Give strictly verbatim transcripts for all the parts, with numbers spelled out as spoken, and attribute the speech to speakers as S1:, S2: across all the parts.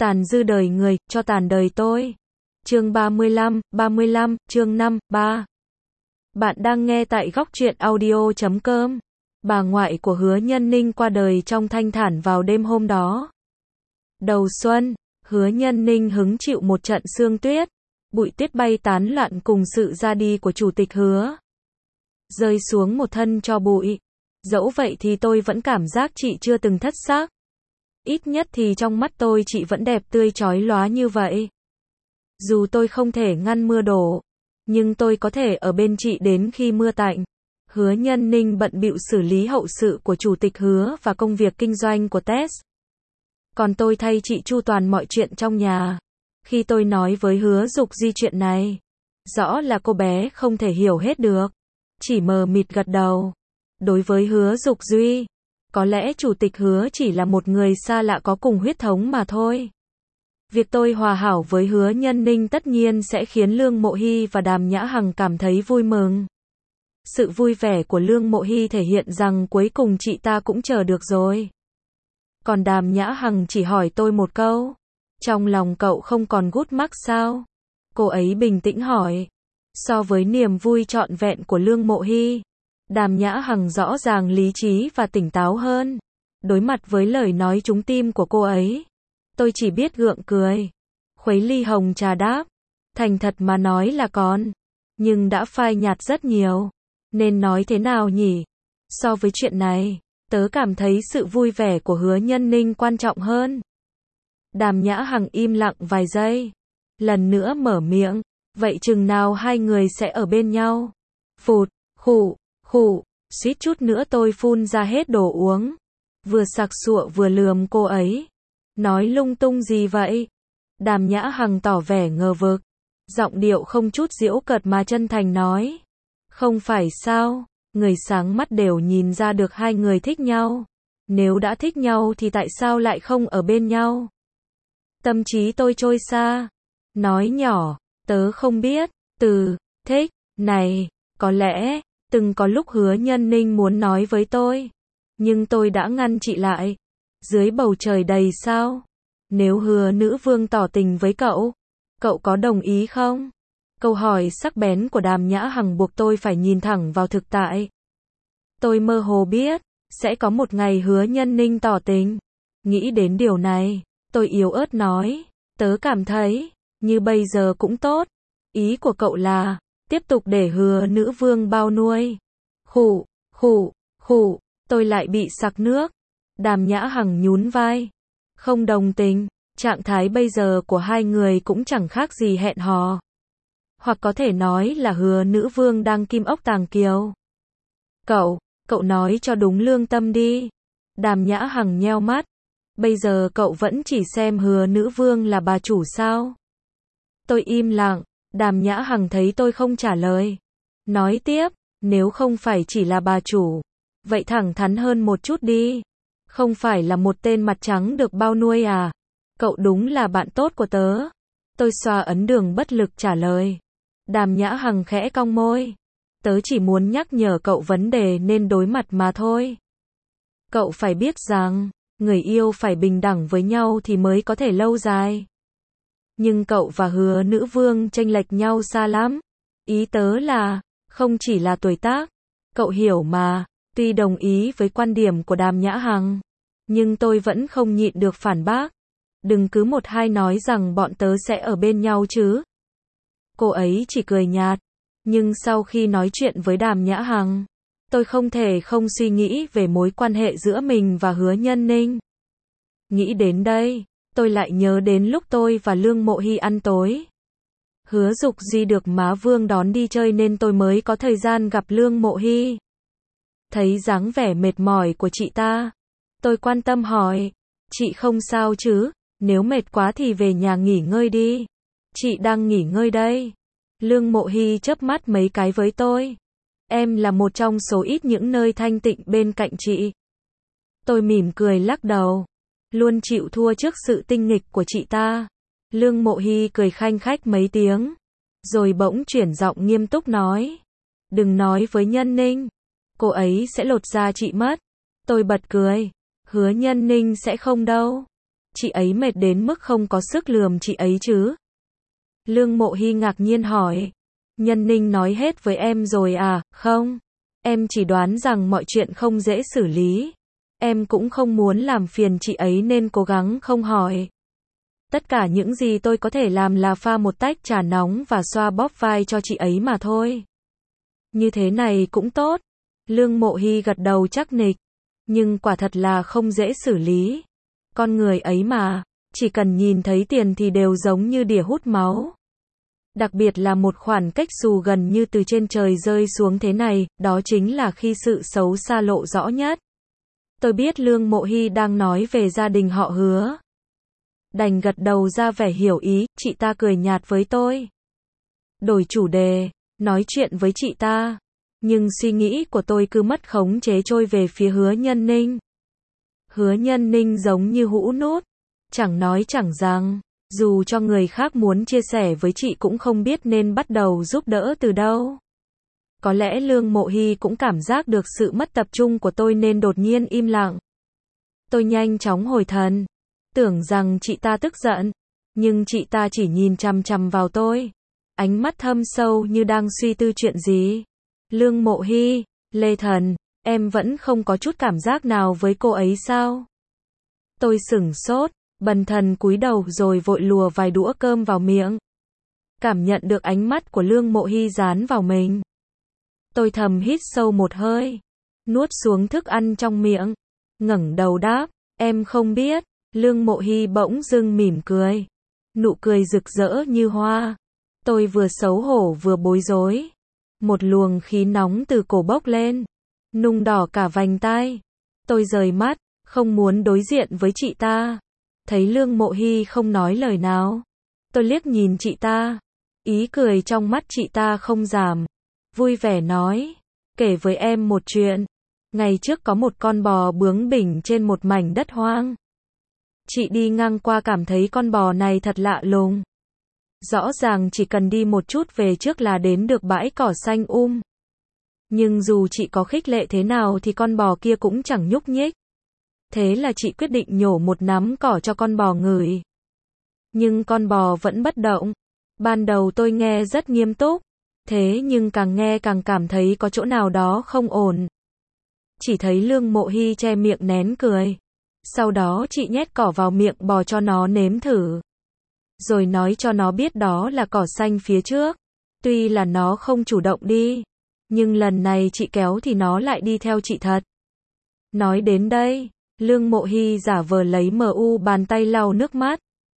S1: Tàn dư đời người, cho tàn đời tôi. Chương ba mươi lăm, ba mươi lăm, chương năm, ba. Bạn đang nghe tại góc truyện audio chấm com. Bà ngoại của Hứa Nhân Ninh qua đời trong thanh thản vào đêm hôm đó. Đầu xuân, Hứa Nhân Ninh hứng chịu một trận sương tuyết, bụi tuyết bay tán loạn cùng sự ra đi của chủ tịch Hứa. Rơi xuống một thân tro bụi. Dẫu vậy thì tôi vẫn cảm giác chị chưa từng thất xác. Ít nhất thì trong mắt tôi chị vẫn đẹp tươi chói lóa như vậy. Dù tôi không thể ngăn mưa đổ, nhưng tôi có thể ở bên chị đến khi mưa tạnh. Hứa Nhân Ninh bận bịu xử lý hậu sự của chủ tịch Hứa và công việc kinh doanh của Tess. Còn tôi thay chị chu toàn mọi chuyện trong nhà. Khi tôi nói với Hứa Dục Di chuyện này, rõ là cô bé không thể hiểu hết được, chỉ mờ mịt gật đầu. Đối với Hứa Dục Duy, có lẽ chủ tịch Hứa chỉ là một người xa lạ có cùng huyết thống mà thôi. Việc tôi hòa hảo với Hứa Nhân Ninh tất nhiên sẽ khiến Lương Mộ Hy và Đàm Nhã Hằng cảm thấy vui mừng. Sự vui vẻ của Lương Mộ Hy thể hiện rằng cuối cùng chị ta cũng chờ được rồi. Còn Đàm Nhã Hằng chỉ hỏi tôi một câu. Trong lòng cậu không còn gút mắc sao? Cô ấy bình tĩnh hỏi. So với niềm vui trọn vẹn của Lương Mộ Hy, Đàm Nhã Hằng rõ ràng lý trí và tỉnh táo hơn. Đối mặt với lời nói trúng tim của cô ấy, tôi chỉ biết gượng cười. Khuấy ly hồng trà đáp. Thành thật mà nói là còn, nhưng đã phai nhạt rất nhiều. Nên nói thế nào nhỉ? So với chuyện này, tớ cảm thấy sự vui vẻ của Hứa Nhân Ninh quan trọng hơn. Đàm Nhã Hằng im lặng vài giây. Lần nữa mở miệng. Vậy chừng nào hai người sẽ ở bên nhau? Phụt, khụ, khụ, suýt chút nữa tôi phun ra hết đồ uống. Vừa sặc sụa vừa lườm cô ấy. Nói lung tung gì vậy? Đàm Nhã Hằng tỏ vẻ ngờ vực. Giọng điệu không chút giễu cợt mà chân thành nói. Không phải sao, người sáng mắt đều nhìn ra được hai người thích nhau. Nếu đã thích nhau thì tại sao lại không ở bên nhau? Tâm trí tôi trôi xa. Nói nhỏ, tớ không biết, từ, thích, này, có lẽ, từng có lúc Hứa Nhân Ninh muốn nói với tôi. Nhưng tôi đã ngăn chị lại. Dưới bầu trời đầy sao? Nếu Hứa nữ vương tỏ tình với cậu, cậu có đồng ý không? Câu hỏi sắc bén của Đàm Nhã Hằng buộc tôi phải nhìn thẳng vào thực tại. Tôi mơ hồ biết, sẽ có một ngày Hứa Nhân Ninh tỏ tình. Nghĩ đến điều này, tôi yếu ớt nói, tớ cảm thấy, như bây giờ cũng tốt. Ý của cậu là, tiếp tục để Hứa nữ vương bao nuôi. Khụ, khụ, khụ, tôi lại bị sặc nước. Đàm Nhã Hằng nhún vai. Không đồng tình, trạng thái bây giờ của hai người cũng chẳng khác gì hẹn hò. Hoặc có thể nói là Hứa nữ vương đang kim ốc tàng kiều. Cậu, cậu nói cho đúng lương tâm đi. Đàm Nhã Hằng nheo mắt. Bây giờ cậu vẫn chỉ xem Hứa nữ vương là bà chủ sao? Tôi im lặng. Đàm Nhã Hằng thấy tôi không trả lời. Nói tiếp, nếu không phải chỉ là bà chủ, vậy thẳng thắn hơn một chút đi. Không phải là một tên mặt trắng được bao nuôi à? Cậu đúng là bạn tốt của tớ. Tôi xoa ấn đường bất lực trả lời. Đàm Nhã Hằng khẽ cong môi. Tớ chỉ muốn nhắc nhở cậu vấn đề nên đối mặt mà thôi. Cậu phải biết rằng, người yêu phải bình đẳng với nhau thì mới có thể lâu dài. Nhưng cậu và Hứa nữ vương chênh lệch nhau xa lắm. Ý tớ là, không chỉ là tuổi tác. Cậu hiểu mà, tuy đồng ý với quan điểm của Đàm Nhã Hằng, nhưng tôi vẫn không nhịn được phản bác. Đừng cứ một hai nói rằng bọn tớ sẽ ở bên nhau chứ. Cô ấy chỉ cười nhạt. Nhưng sau khi nói chuyện với Đàm Nhã Hằng, tôi không thể không suy nghĩ về mối quan hệ giữa mình và Hứa Nhân Ninh. Nghĩ đến đây, tôi lại nhớ đến lúc tôi và Lương Mộ Hy ăn tối. Hứa Dục Di được má Vương đón đi chơi nên tôi mới có thời gian gặp Lương Mộ Hy. Thấy dáng vẻ mệt mỏi của chị ta, tôi quan tâm hỏi, chị không sao chứ? Nếu mệt quá thì về nhà nghỉ ngơi đi. Chị đang nghỉ ngơi đây. Lương Mộ Hy chớp mắt mấy cái với tôi. Em là một trong số ít những nơi thanh tịnh bên cạnh chị. Tôi mỉm cười lắc đầu. Luôn chịu thua trước sự tinh nghịch của chị ta. Lương Mộ Hy cười khanh khách mấy tiếng. Rồi bỗng chuyển giọng nghiêm túc nói. Đừng nói với Nhân Ninh. Cô ấy sẽ lột da chị mất. Tôi bật cười. Hứa Nhân Ninh sẽ không đâu. Chị ấy mệt đến mức không có sức lườm chị ấy chứ? Lương Mộ Hy ngạc nhiên hỏi. Nhân Ninh nói hết với em rồi à? Không. Em chỉ đoán rằng mọi chuyện không dễ xử lý. Em cũng không muốn làm phiền chị ấy nên cố gắng không hỏi. Tất cả những gì tôi có thể làm là pha một tách trà nóng và xoa bóp vai cho chị ấy mà thôi. Như thế này cũng tốt. Lương Mộ Hy gật đầu chắc nịch. Nhưng quả thật là không dễ xử lý. Con người ấy mà, chỉ cần nhìn thấy tiền thì đều giống như đỉa hút máu. Đặc biệt là một khoản cách xù gần như từ trên trời rơi xuống thế này, đó chính là khi sự xấu xa lộ rõ nhất. Tôi biết Lương Mộ Hy đang nói về gia đình họ Hứa. Đành gật đầu ra vẻ hiểu ý, chị ta cười nhạt với tôi. Đổi chủ đề, nói chuyện với chị ta. Nhưng suy nghĩ của tôi cứ mất khống chế trôi về phía Hứa Nhân Ninh. Hứa Nhân Ninh giống như hũ nút, chẳng nói chẳng rằng, dù cho người khác muốn chia sẻ với chị cũng không biết nên bắt đầu giúp đỡ từ đâu. Có lẽ Lương Mộ Hy cũng cảm giác được sự mất tập trung của tôi nên đột nhiên im lặng. Tôi nhanh chóng hồi thần, tưởng rằng chị ta tức giận, nhưng chị ta chỉ nhìn chằm chằm vào tôi, ánh mắt thâm sâu như đang suy tư chuyện gì. Lương Mộ Hy, Lê Thần, em vẫn không có chút cảm giác nào với cô ấy sao? Tôi sửng sốt, bần thần cúi đầu rồi vội lùa vài đũa cơm vào miệng. Cảm nhận được ánh mắt của Lương Mộ Hy dán vào mình. Tôi thầm hít sâu một hơi, nuốt xuống thức ăn trong miệng, ngẩng đầu đáp, em không biết. Lương Mộ Hy bỗng dưng mỉm cười, nụ cười rực rỡ như hoa. Tôi vừa xấu hổ vừa bối rối. Một luồng khí nóng từ cổ bốc lên, nung đỏ cả vành tai. Tôi rời mắt, không muốn đối diện với chị ta. Thấy Lương Mộ Hy không nói lời nào, tôi liếc nhìn chị ta. Ý cười trong mắt chị ta không giảm. Vui vẻ nói, kể với em một chuyện. Ngày trước có một con bò bướng bỉnh trên một mảnh đất hoang. Chị đi ngang qua cảm thấy con bò này thật lạ lùng. Rõ ràng chỉ cần đi một chút về trước là đến được bãi cỏ xanh um. Nhưng dù chị có khích lệ thế nào thì con bò kia cũng chẳng nhúc nhích. Thế là chị quyết định nhổ một nắm cỏ cho con bò ngửi. Nhưng con bò vẫn bất động. Ban đầu tôi nghe rất nghiêm túc. Thế nhưng càng nghe càng cảm thấy có chỗ nào đó không ổn. Chỉ thấy Lương Mộ Hy che miệng nén cười. Sau đó chị nhét cỏ vào miệng bò cho nó nếm thử. Rồi nói cho nó biết đó là cỏ xanh phía trước. Tuy là nó không chủ động đi, nhưng lần này chị kéo thì nó lại đi theo chị thật. Nói đến đây, Lương Mộ Hy giả vờ lấy mu bàn tay lau nước mắt.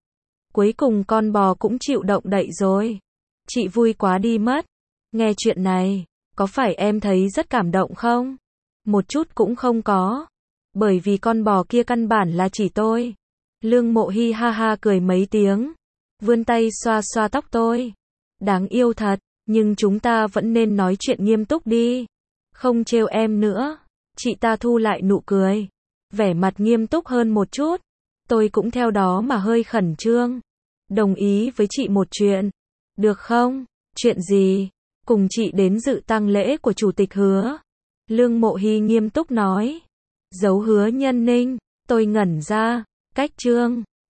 S1: Cuối cùng con bò cũng chịu động đậy rồi. Chị vui quá đi mất. Nghe chuyện này, có phải em thấy rất cảm động không? Một chút cũng không có. Bởi vì con bò kia căn bản là chỉ tôi. Lương Mộ Hy ha ha cười mấy tiếng, vươn tay xoa xoa tóc tôi. Đáng yêu thật, nhưng chúng ta vẫn nên nói chuyện nghiêm túc đi. Không trêu em nữa. Chị ta thu lại nụ cười, vẻ mặt nghiêm túc hơn một chút. Tôi cũng theo đó mà hơi khẩn trương. Đồng ý với chị một chuyện. Được không? Chuyện gì? Cùng chị đến dự tang lễ của chủ tịch Hứa. Lương Mộ Hy nghiêm túc nói. Giấu Hứa Nhân Ninh. Tôi ngẩn ra. Cách trương.